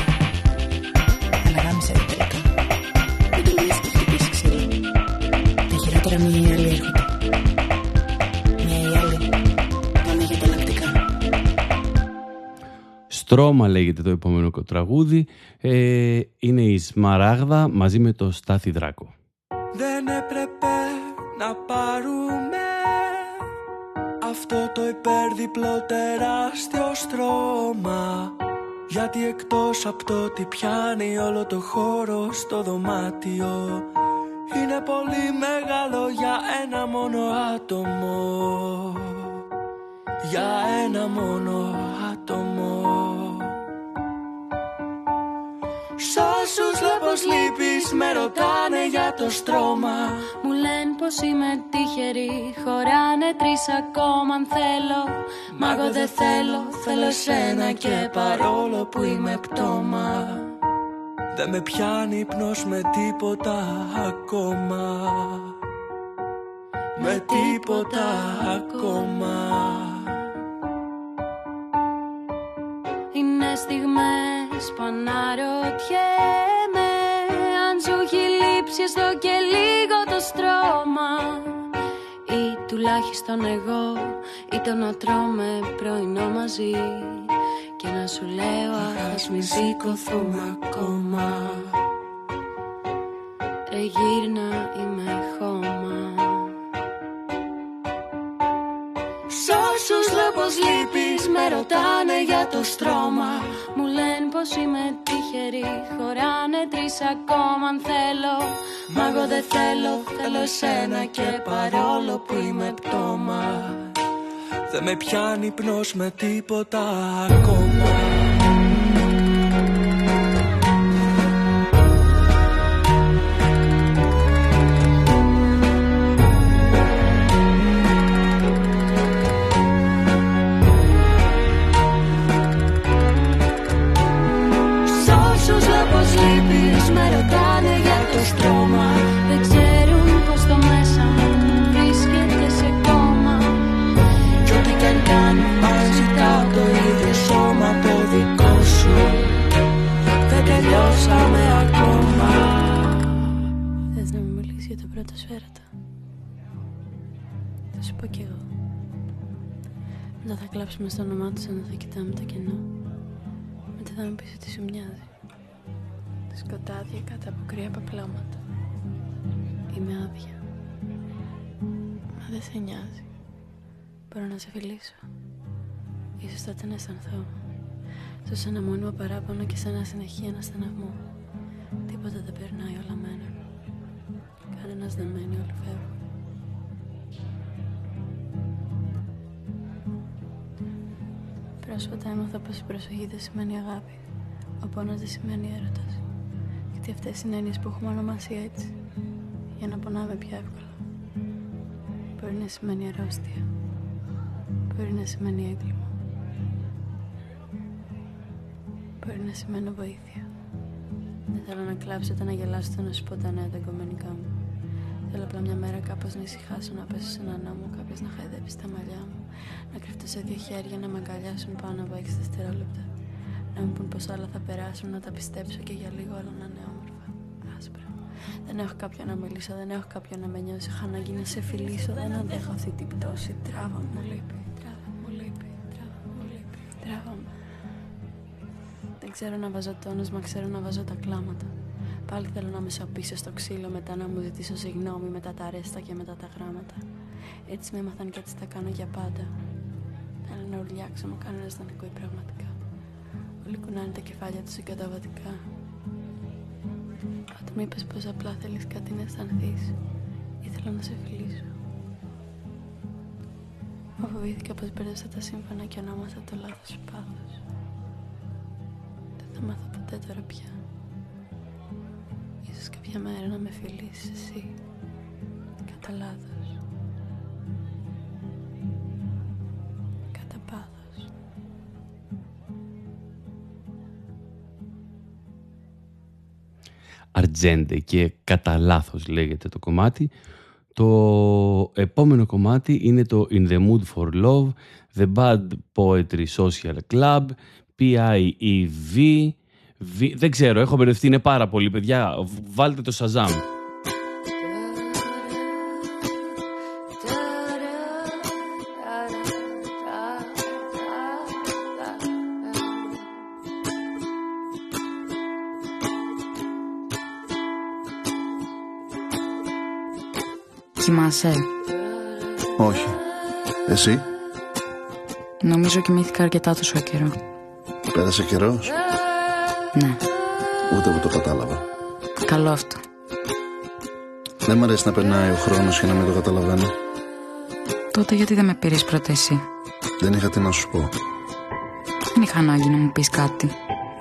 N: Αλλά γάμισε το τελικά. Μην το λες και χτυπήσει ξύλο. Τα χειρότερα μία ή άλλη έρχονται.
A: Στρώμα λέγεται το επόμενο τραγούδι. Ε, είναι η Σμαράγδα μαζί με το Στάθη Δράκο.
O: Δεν έπρεπε να πάρουμε αυτό το υπέρδιπλο τεράστιο στρώμα, γιατί εκτός από το ότι πιάνει όλο το χώρο στο δωμάτιο, είναι πολύ μεγάλο για ένα μόνο άτομο. Για ένα μόνο άτομο. Σ' όσους λέω πως λείπεις με ρωτάνε για το στρώμα.
K: Μου λένε πως είμαι τυχερή, χωράνε τρεις ακόμα αν θέλω. Μα εγώ δεν θέλω, θέλω σένα και παρόλο που είμαι πτώμα.
O: Δεν με πιάνει ύπνος με τίποτα ακόμα. Με τίποτα ακόμα.
K: Είναι στιγμές που αναρωτιέμαι αν σου έχει λείψει έστω και λίγο το στρώμα. Ή τουλάχιστον εγώ, ή το να τρώμε πρωινό μαζί και να σου λέω ας μην σηκωθούμε ακόμα. Ρε γύρνα είμαι χώμα.
O: Σ' όσους λέω πως λείπεις με ρωτάνε για το στρώμα.
K: Μου λένε πως είμαι τυχερή, χωράνε τρεις ακόμα αν θέλω.
O: Μα εγώ δεν θέλω, θέλω εσένα και παρόλο που είμαι πτώμα. Δεν με πιάνει ύπνος με τίποτα ακόμα.
K: Με ρωτάνε για το στρώμα. Δεν ξέρουν πως το μέσα μου βρίσκεται σε κόμμα.
O: Κι ό,τι κι αν κάνω, αν ζητάω το ίδιο σώμα το δικό σου. Δεν τελειώσαμε ακόμα.
K: Θες να μου μιλήσεις για το πρώτο σφαίρατα? Θα σου πω κι εγώ. Μετά θα κλάψουμε στο όνομά του σαν να θα κοιτάμε το κενό. Μετά θα μου πεις ότι σου μοιάζει. Σκοτάδια κάτω από κρύα παπλώματα. Είμαι άδεια. Μα δεν σε νοιάζει. Μπορώ να σε φιλήσω. Ίσως τότε να αισθανθώ. Ζω σε ένα μόνιμο παράπονο και σε ένα συνεχή αναστεναγμό. Τίποτα δεν περνάει, όλα μένουν. Κανένας δεν μένει, όλοι φεύγουν. Πρόσφατα έμαθα πως η προσοχή δεν σημαίνει αγάπη. Ο πόνος δεν σημαίνει έρωτας. Γιατί αυτές είναι έννοιες που έχουμε ονομάσει έτσι, για να πονάμε πιο εύκολα. Μπορεί να σημαίνει αρρώστια. Μπορεί να σημαίνει έγκλημα. Μπορεί να σημαίνει βοήθεια. Δεν θέλω να κλάψω ούτε να γελάσω ούτε να σου πω τα νέα τα εγκομενικά μου. Θέλω απλά μια μέρα κάπως να ησυχάσω, να πέσω σε έναν ώμο, κάποιος να χαϊδέψει τα μαλλιά μου, να κρυφτώ σε δύο χέρια, να με αγκαλιάσουν πάνω από έξι δευτερόλεπτα. Να μου πουν πως όλα θα περάσουν, να τα πιστέψω και για λίγο όλα να είναι όμορφα. Άσπρα. Δεν έχω κάποιον να μιλήσω, δεν έχω κάποιον να με νιώσει. Είχα ανάγκη να σε φιλήσω, δεν αντέχω αυτή την πτώση. Τράβα μου λείπει, τράβα μου λείπει, τράβα μου λείπει, τράβα μου. Δεν ξέρω να βάζω τόνους, μα ξέρω να βάζω τα κλάματα. Πάλι θέλω να με σαπίσω στο ξύλο, μετά να μου ζητήσω συγγνώμη, μετά τα ρέστα και μετά τα γράμματα. Έτσι με έμαθαν και έτσι τα κάνω για πάντα. Θέλω να ουρλιάξω, μα κανένας δεν ακούει πραγματικά. Όλοι κουνάνε τα κεφάλια τους συγκαταβατικά. Όταν μου είπες πως απλά θέλεις κάτι να αισθανθείς, ήθελα να σε φιλήσω. Μα φοβήθηκα πως μπέρδεψα τα σύμφωνα και ονόμασα το λάθος σου πάθος. Δεν θα μάθω ποτέ τώρα πια. Ίσως κάποια μέρα να με φιλήσεις εσύ, κατά λάθος. Κατά πάθος.
A: Αρτζέντε και κατά λάθος λέγεται το κομμάτι. Το επόμενο κομμάτι είναι το In the Mood for Love, The Bad Poetry Social Club, πι άι ι βι. Β... Δεν ξέρω, έχω μπερδευτεί, είναι πάρα πολύ, παιδιά. Βάλτε το Shazam.
N: Κοιμάσαι?
P: Όχι. Εσύ?
N: Νομίζω κοιμήθηκα αρκετά τόσο καιρό.
P: Πέρασε καιρός?
N: Ναι.
P: Ούτε εγώ το κατάλαβα.
N: Καλό αυτό.
P: Δεν μ' αρέσει να περνάει ο χρόνος και να μην το καταλαβαίνω.
Q: Τότε γιατί δεν με πήρες πρώτα εσύ?
P: Δεν είχα τι να σου πω.
Q: Δεν είχα ανάγκη να μου πεις κάτι.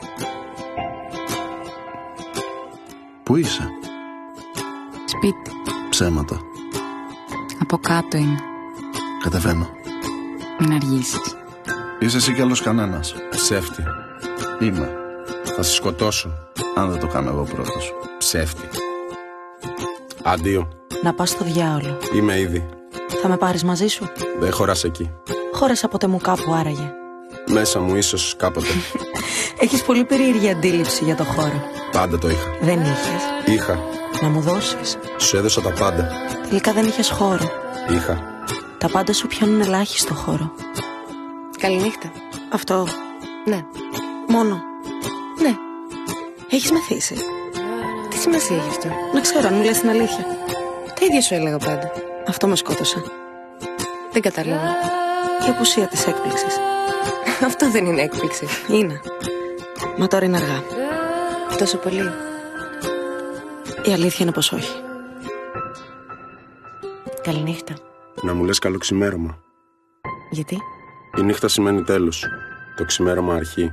P: Πού είσαι?
Q: Σπίτι.
P: Ψέματα.
Q: Από κάτω είμαι.
P: Κατεβαίνω.
Q: Μην αργήσεις.
P: Είσαι εσύ κι άλλος κανένας.
R: Ψεύτη.
P: Είμαι.
R: Θα σε σκοτώσω.
P: Αν δεν το κάνω εγώ πρώτος.
R: Ψεύτη. Αντίο.
S: Να πας στο διάολο.
R: Είμαι ήδη.
S: Θα με πάρεις μαζί σου?
R: Δεν χωράς εκεί.
S: Χώρασα ποτέ μου κάπου άραγε?
R: Μέσα μου ίσως κάποτε.
S: Έχεις πολύ περίεργη αντίληψη για το χώρο.
R: Πάντα το είχα.
S: Δεν είχες?
R: Είχα.
S: Να μου δώσεις?
R: Σου έδωσα τα πάντα.
S: Τελικά δεν είχες χώρο.
R: Είχα.
S: Τα πάντα σου πιάνουν ελάχιστο χώρο.
N: Καληνύχτα.
S: Αυτό.
N: Ναι.
S: Μόνο.
N: Ναι.
S: Έχεις μεθύσει?
N: Τι σημασία έχει αυτό?
S: Να ξέρω αν μου λες την αλήθεια.
N: Τα ίδια σου έλεγα πάντα.
S: Αυτό με σκότωσε.
N: Δεν καταλαβαίνω.
S: Η απουσία της έκπληξης.
N: Αυτό δεν είναι έκπληξη.
S: Είναι. Μα τώρα είναι αργά.
N: Τόσο πολύ?
S: Η αλήθεια είναι πως όχι.
N: Καληνύχτα.
R: Να μου λες καλό ξημέρωμα.
N: Γιατί?
R: Η νύχτα σημαίνει τέλος. Το ξημέρωμα αρχή.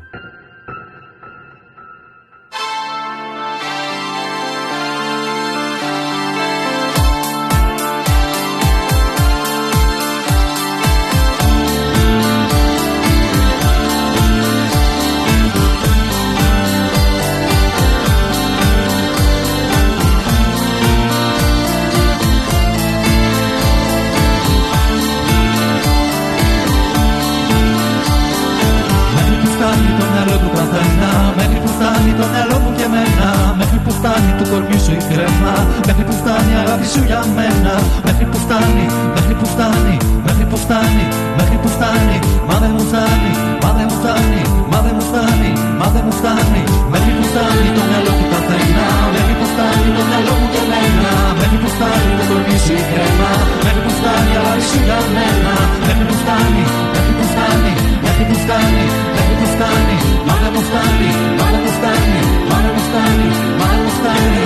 T: Σου για μένα, μέχρι που φτάνει, μέχρι που φτάνει, μέχρι που φτάνει, μέχρι που φτάνει. Μα δεν μου φτάνει, μα δεν μου φτάνει, μα δεν μου φτάνει, μα δεν μου φτάνει. Μέχρι που φτάνει το μυαλό του καθένα, μέχρι που φτάνει το μυαλό μου και εμένα. Μέχρι που φτάνει το κορμί σου η κρέμα, μέχρι που φτάνει η αγάπη σου για μένα. Μέχρι που φτάνει, μέχρι που φτάνει, μέχρι που φτάνει, μέχρι που φτάνει. Μα δεν μου φτάνει, μα δεν μου φτάνει, μα δεν μου φτάνει, μα δεν μου φτάνει.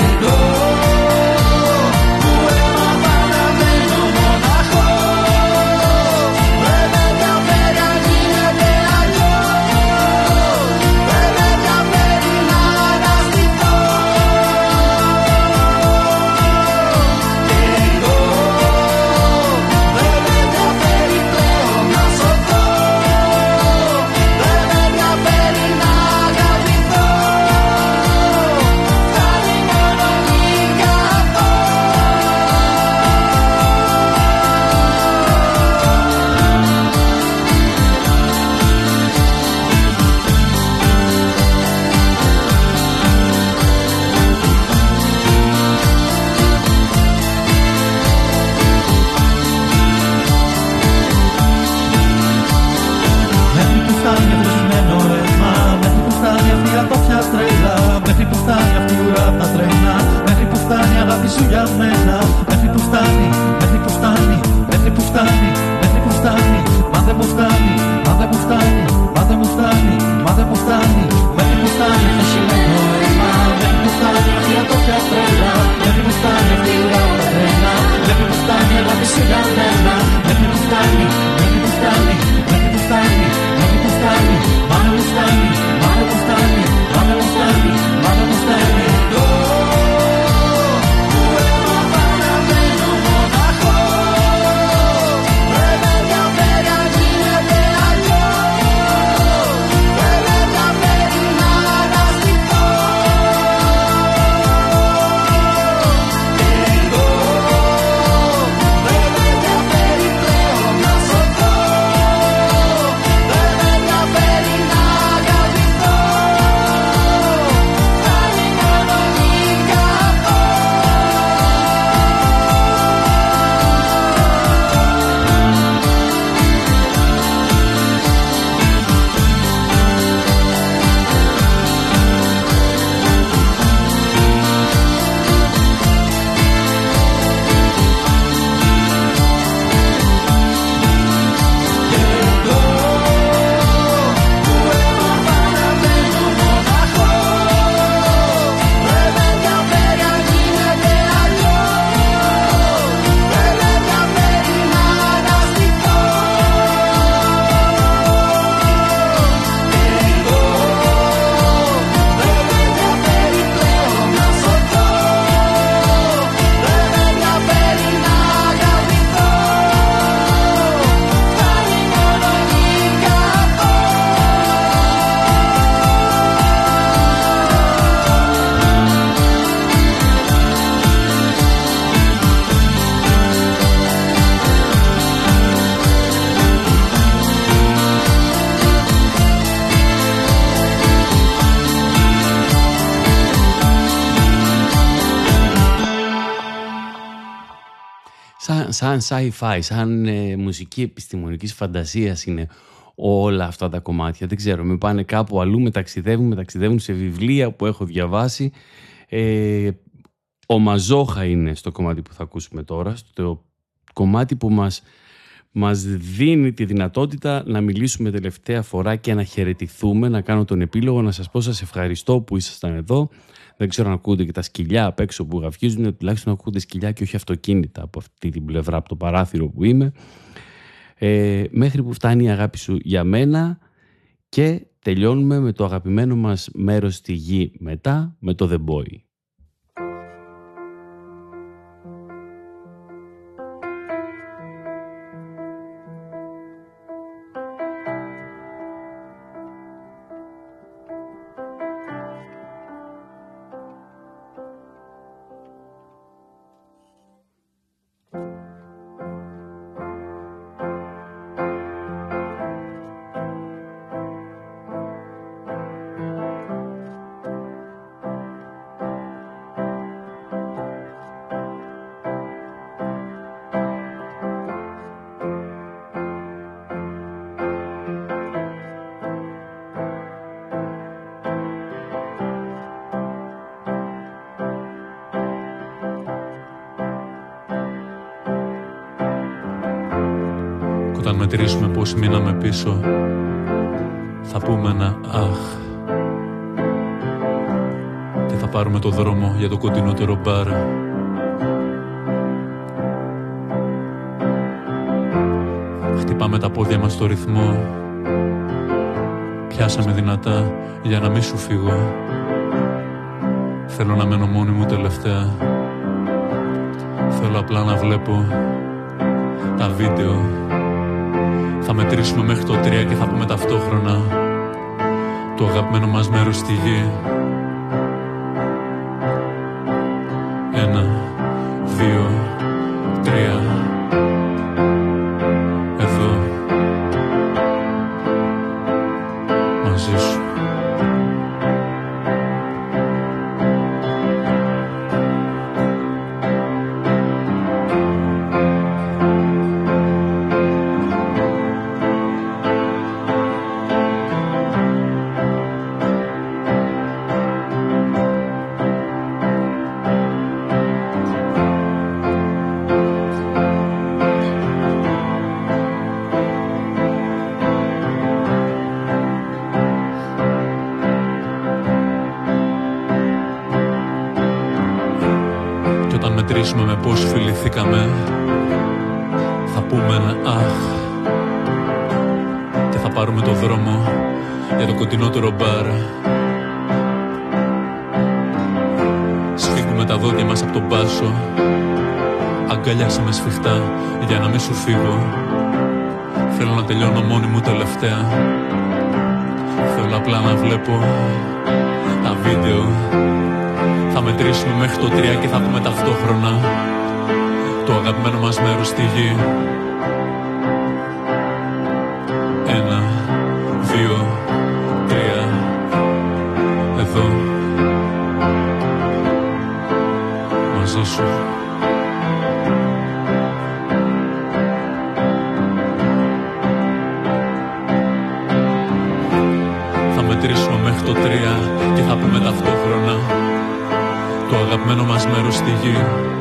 T: Μόνο
A: σαν, σαν sci-fi, σαν ε, μουσική επιστημονικής φαντασίας είναι όλα αυτά τα κομμάτια. Δεν ξέρω, με πάνε κάπου αλλού, με ταξιδεύουν, με ταξιδεύουν σε βιβλία που έχω διαβάσει. Ε, ο Μαζόχα είναι στο κομμάτι που θα ακούσουμε τώρα, στο κομμάτι που μας, μας δίνει τη δυνατότητα να μιλήσουμε τελευταία φορά και να χαιρετηθούμε, να κάνω τον επίλογο, να σας πω σας ευχαριστώ που ήσασταν εδώ. Δεν ξέρω αν ακούτε και τα σκυλιά απ' έξω που γαυγίζουν, τουλάχιστον ακούτε σκυλιά και όχι αυτοκίνητα από αυτή την πλευρά, από το παράθυρο που είμαι. Ε, μέχρι που φτάνει η αγάπη σου για μένα και τελειώνουμε με το αγαπημένο μας μέρος στη γη μετά, με το The Boy.
U: Όταν μετρήσουμε πως μείναμε πίσω, θα πούμε ένα αχ και θα πάρουμε το δρόμο για το κοντινότερο μπαρ. Χτυπάμε τα πόδια μας στο ρυθμό, πιάσαμε δυνατά για να μην σου φύγω. Θέλω να μένω μόνη μου τελευταία, θέλω απλά να βλέπω τα βίντεο. Θα μετρήσουμε μέχρι το τρία και θα πούμε ταυτόχρονα το αγαπημένο μας μέρος στη γη. Ένα, δύο, τρία. Εδώ μαζί σου. Με πώς φιληθήκαμε, θα πούμε ένα αχ και θα πάρουμε το δρόμο για το κοντινότερο μπαρ. Σφίγγουμε τα δόντια μας από τον πάσο, αγκαλιάσε με σφιχτά για να μην σου φύγω. Θέλω να τελειώνω μόνη μου τελευταία, θέλω απλά να βλέπω τα βίντεο. Θα μετρήσουμε μέχρι το τρία και θα πούμε ταυτόχρονα το αγαπημένο μας μέρος στη γη. Ένα, δύο, τρία. Εδώ μαζί σου. Θα μετρήσουμε μέχρι το τρία και θα πούμε ταυτόχρονα το αγαπημένο μας μέρος στη γη.